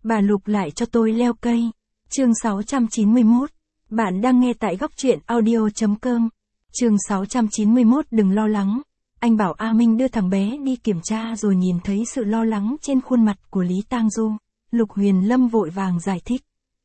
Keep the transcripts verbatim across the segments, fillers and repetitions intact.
bà Lục lại cho tôi leo cây. Chương sáu trăm chín mươi mốt. Bạn đang nghe tại góc truyện audio chấm com. Chương sáu trăm chín mươi mốt. Đừng lo lắng. Anh bảo A Minh đưa thằng bé đi kiểm tra rồi nhìn thấy sự lo lắng trên khuôn mặt của Lý Tang Du. Lục Huyền Lâm vội vàng giải thích.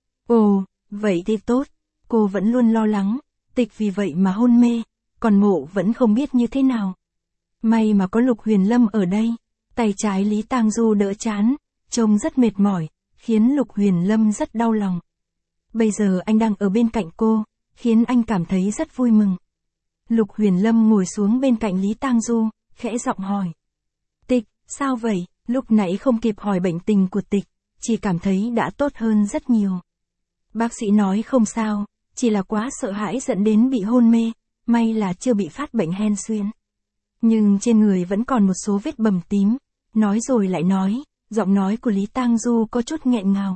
Ồ, vậy thì tốt. Cô vẫn luôn lo lắng. Tịch vì vậy mà hôn mê. Còn Mộ vẫn không biết như thế nào. May mà có Lục Huyền Lâm ở đây. Tay trái Lý Tang Du đỡ chán, trông rất mệt mỏi, khiến Lục Huyền Lâm rất đau lòng. Bây giờ anh đang ở bên cạnh cô, khiến anh cảm thấy rất vui mừng. Lục Huyền Lâm ngồi xuống bên cạnh Lý Tang Du, khẽ giọng hỏi. Tịch, sao vậy? Lúc nãy không kịp hỏi bệnh tình của Tịch, chỉ cảm thấy đã tốt hơn rất nhiều. Bác sĩ nói không sao, chỉ là quá sợ hãi dẫn đến bị hôn mê, may là chưa bị phát bệnh hen suyễn. Nhưng trên người vẫn còn một số vết bầm tím, nói rồi lại nói, giọng nói của Lý Tang Du có chút nghẹn ngào.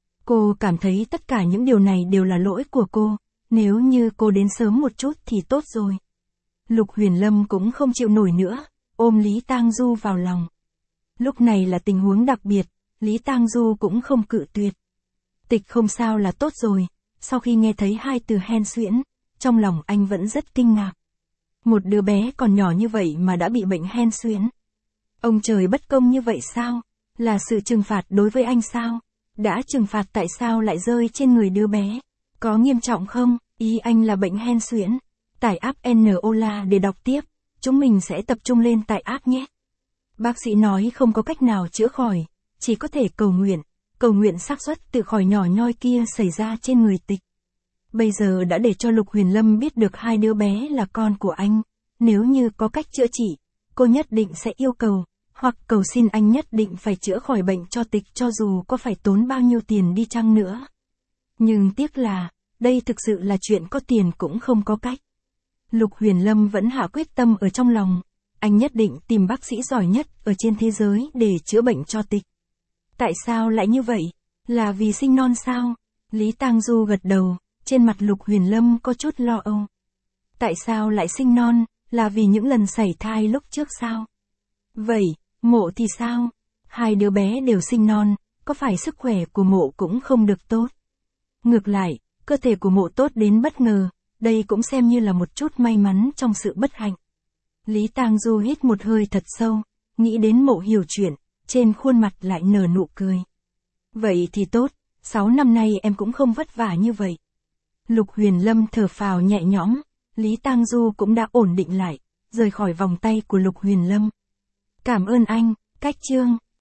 Cô cảm thấy tất cả những điều này đều là lỗi của cô, nếu như cô đến sớm một chút thì tốt rồi. Lục Huyền Lâm cũng không chịu nổi nữa, ôm Lý Tang Du vào lòng. Lúc này là tình huống đặc biệt, Lý Tang Du cũng không cự tuyệt. Tịch không sao là tốt rồi, sau khi nghe thấy hai từ hen suyễn, trong lòng anh vẫn rất kinh ngạc. Một đứa bé còn nhỏ như vậy mà đã bị bệnh hen suyễn. Ông trời bất công như vậy sao? Là sự trừng phạt đối với anh sao? Đã trừng phạt tại sao lại rơi trên người đứa bé? Có nghiêm trọng không? Ý anh là bệnh hen suyễn. Tải app Nola để đọc tiếp. Chúng mình sẽ tập trung lên tải app nhé. Bác sĩ nói không có cách nào chữa khỏi, chỉ có thể cầu nguyện. Cầu nguyện xác suất tự khỏi nhỏ nhoi kia xảy ra trên người Tịch. Bây giờ đã để cho Lục Huyền Lâm biết được hai đứa bé là con của anh. Nếu như có cách chữa trị, cô nhất định sẽ yêu cầu, hoặc cầu xin anh nhất định phải chữa khỏi bệnh cho Tịch cho dù có phải tốn bao nhiêu tiền đi chăng nữa. Nhưng tiếc là, đây thực sự là chuyện có tiền cũng không có cách. Lục Huyền Lâm vẫn hạ quyết tâm ở trong lòng, anh nhất định tìm bác sĩ giỏi nhất ở trên thế giới để chữa bệnh cho Tịch. Tại sao lại như vậy? Là vì sinh non sao? Lý Tang Du gật đầu, trên mặt Lục Huyền Lâm có chút lo âu. Tại sao lại sinh non? Là vì những lần sảy thai lúc trước sao? Vậy, Mộ thì sao? Hai đứa bé đều sinh non, có phải sức khỏe của Mộ cũng không được tốt? Ngược lại, cơ thể của Mộ tốt đến bất ngờ, đây cũng xem như là một chút may mắn trong sự bất hạnh. Lý Tang Du hít một hơi thật sâu, nghĩ đến Mộ hiểu chuyện, trên khuôn mặt lại nở nụ cười. Vậy thì tốt, sáu năm nay em cũng không vất vả như vậy. Lục Huyền Lâm thở phào nhẹ nhõm, Lý Tang Du cũng đã ổn định lại, rời khỏi vòng tay của Lục Huyền Lâm. Cảm ơn anh, cách chương.